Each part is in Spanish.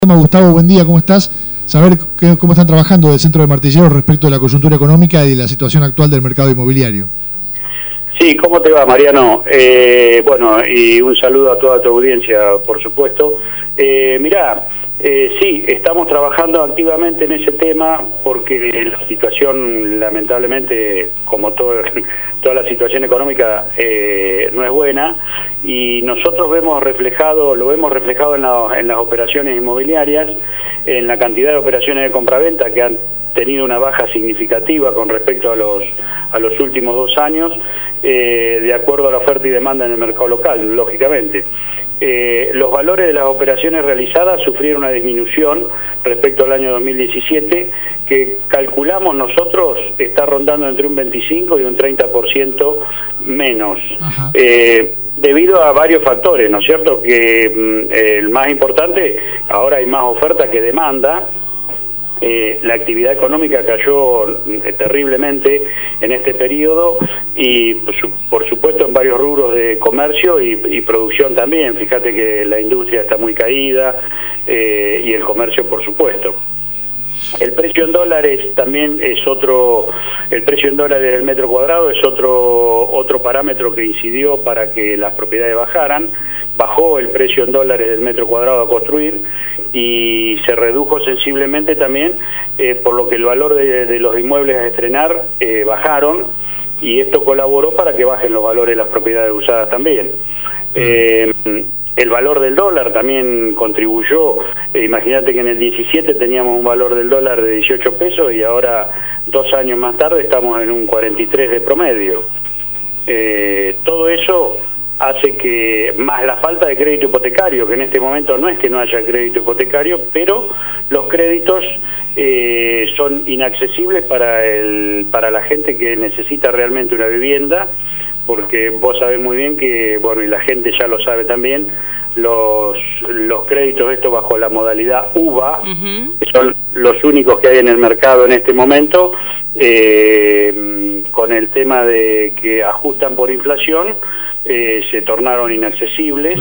Gustavo, buen día, ¿cómo estás? Saber cómo están trabajando del Centro de Martilleros respecto de la coyuntura económica y de la situación actual del mercado inmobiliario. Sí, ¿cómo te va, Mariano? Bueno, y un saludo a toda tu audiencia, por supuesto. Mirá, sí, estamos trabajando activamente en ese tema porque la situación, lamentablemente, como toda la situación económica, no es buena, y nosotros lo vemos reflejado en las operaciones inmobiliarias, en la cantidad de operaciones de compraventa que han tenido una baja significativa con respecto a los últimos 2 años, de acuerdo a la oferta y demanda en el mercado local, lógicamente. Los valores de las operaciones realizadas sufrieron una disminución respecto al año 2017, que calculamos nosotros está rondando entre un 25 y un 30% menos. Debido a varios factores, ¿no es cierto? Que el más importante, ahora hay más oferta que demanda. La actividad económica cayó terriblemente en este periodo y por supuesto en varios rubros de comercio y producción también. Fíjate que la industria está muy caída y el comercio, por supuesto. El precio en dólares también es otro, el precio en dólares del metro cuadrado es otro parámetro que incidió para que las propiedades bajaran. Bajó el precio en dólares del metro cuadrado a construir y se redujo sensiblemente también, por lo que el valor de los inmuebles a estrenar bajaron, y esto colaboró para que bajen los valores de las propiedades usadas también. El valor del dólar también contribuyó. Imagínate que en el 17 teníamos un valor del dólar de 18 pesos y ahora 2 años más tarde estamos en un 43 de promedio. Todo eso hace que, más la falta de crédito hipotecario, que en este momento no es que no haya crédito hipotecario, pero los créditos son inaccesibles para la gente que necesita realmente una vivienda, porque vos sabés muy bien que, bueno, y la gente ya lo sabe también, los créditos estos bajo la modalidad UVA, que son los únicos que hay en el mercado en este momento, con el tema de que ajustan por inflación, se tornaron inaccesibles.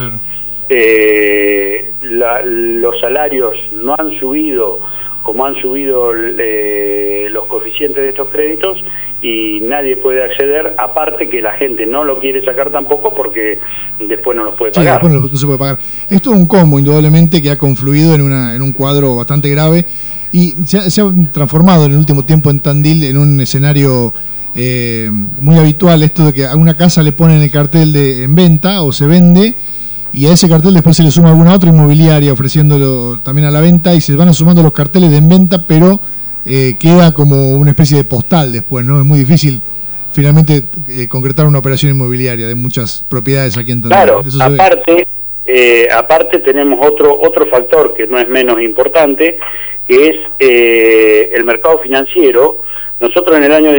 Los salarios no han subido como han subido los coeficientes de estos créditos, y nadie puede acceder, aparte que la gente no lo quiere sacar tampoco porque después no los puede pagar. Sí, después no se puede pagar. Esto es un combo, indudablemente, que ha confluido en un cuadro bastante grave y se ha transformado en el último tiempo en Tandil en un escenario muy habitual, esto de que a una casa le ponen el cartel de en venta o se vende, y a ese cartel después se le suma alguna otra inmobiliaria ofreciéndolo también a la venta, y se van sumando los carteles de en venta, pero queda como una especie de postal después, ¿no? Es muy difícil finalmente concretar una operación inmobiliaria de muchas propiedades aquí en Tandil. Claro, aparte tenemos otro factor que no es menos importante, que es el mercado financiero. Nosotros en el año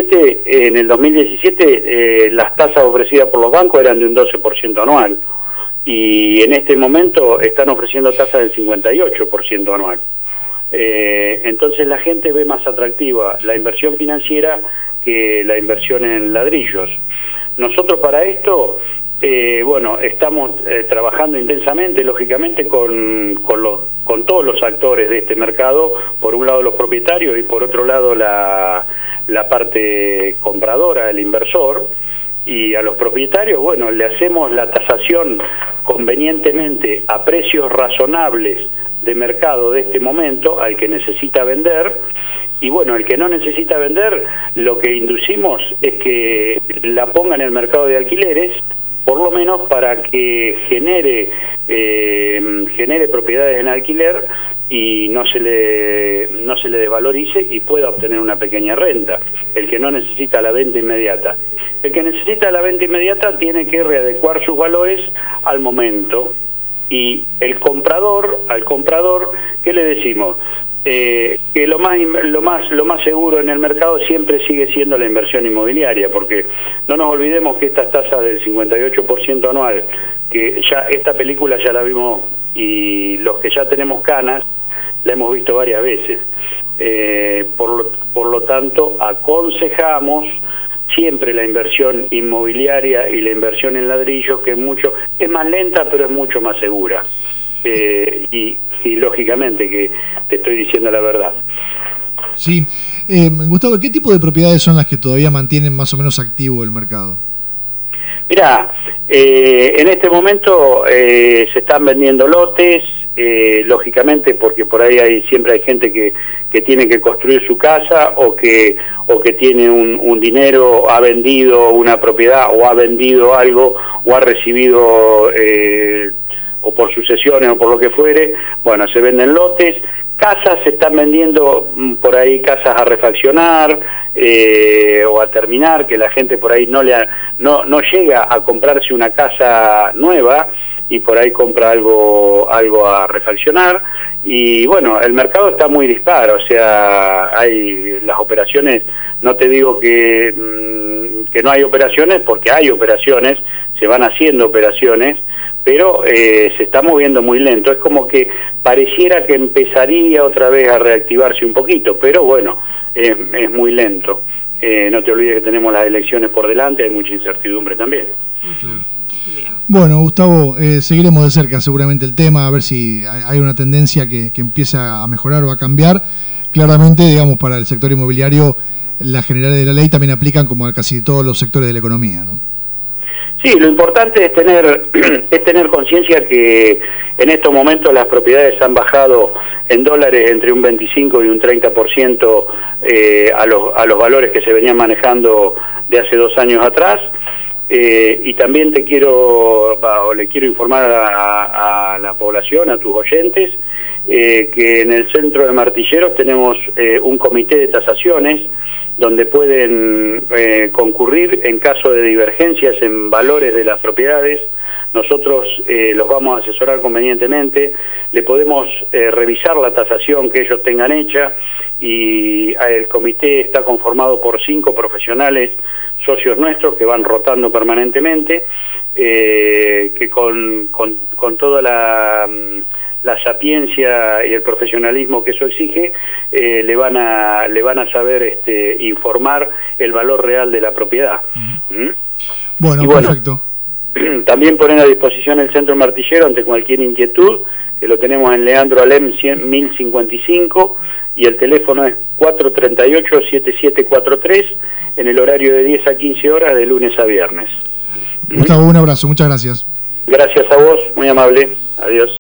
2017, las tasas ofrecidas por los bancos eran de un 12% anual, y en este momento están ofreciendo tasas del 58% anual. Entonces la gente ve más atractiva la inversión financiera que la inversión en ladrillos. Nosotros para esto, bueno, estamos trabajando intensamente, lógicamente, con todos los actores de este mercado, por un lado los propietarios y por otro lado la parte compradora, el inversor. Y a los propietarios, bueno, le hacemos la tasación convenientemente a precios razonables de mercado de este momento al que necesita vender, y bueno, el que no necesita vender, lo que inducimos es que la ponga en el mercado de alquileres, por lo menos para que genere propiedades en alquiler y no se le desvalorice y pueda obtener una pequeña renta, el que no necesita la venta inmediata. El que necesita la venta inmediata tiene que readecuar sus valores al momento, y al comprador, ¿qué le decimos? Que lo más seguro en el mercado siempre sigue siendo la inversión inmobiliaria, porque no nos olvidemos que estas tasas del 58% anual, que ya esta película ya la vimos, y los que ya tenemos canas la hemos visto varias veces. Por lo tanto, aconsejamos siempre la inversión inmobiliaria y la inversión en ladrillos, que es más lenta pero es mucho más segura. y lógicamente que te estoy diciendo la verdad. Sí. Gustavo, ¿qué tipo de propiedades son las que todavía mantienen más o menos activo el mercado? Mirá, en este momento se están vendiendo lotes, lógicamente porque por ahí siempre hay gente que tiene que construir su casa o que tiene un dinero, ha vendido una propiedad o ha vendido algo o ha recibido o por sucesiones o por lo que fuere. Bueno, se venden lotes. Casas se están vendiendo por ahí, casas a refaccionar o a terminar, que la gente por ahí no llega a comprarse una casa nueva y por ahí compra algo a refaccionar. Y bueno, el mercado está muy disparo, o sea, hay las operaciones, no te digo que no hay operaciones, porque hay operaciones, se van haciendo operaciones, pero se está moviendo muy lento. Es como que pareciera que empezaría otra vez a reactivarse un poquito, pero bueno, es muy lento. No te olvides que tenemos las elecciones por delante, hay mucha incertidumbre también. Claro. Bueno, Gustavo, seguiremos de cerca seguramente el tema, a ver si hay una tendencia que empieza a mejorar o a cambiar. Claramente, digamos, para el sector inmobiliario, las generales de la ley también aplican como a casi todos los sectores de la economía, ¿no? Sí, lo importante es tener conciencia que en estos momentos las propiedades han bajado en dólares entre un 25 y un 30% a los valores que se venían manejando de hace 2 años atrás. Y también le quiero informar a la población, a tus oyentes, que en el centro de Martilleros tenemos un comité de tasaciones donde pueden concurrir en caso de divergencias en valores de las propiedades. Nosotros los vamos a asesorar convenientemente, le podemos revisar la tasación que ellos tengan hecha, y el comité está conformado por 5 profesionales socios nuestros que van rotando permanentemente, que con toda la sapiencia y el profesionalismo que eso exige, le van a saber informar el valor real de la propiedad. Bueno, perfecto. También ponen a disposición el Centro Martillero ante cualquier inquietud, que lo tenemos en Leandro Alem 1055, y el teléfono es 438-7743, en el horario de 10 a 15 horas de lunes a viernes. Gustavo, un abrazo, muchas gracias. Gracias a vos, muy amable, adiós.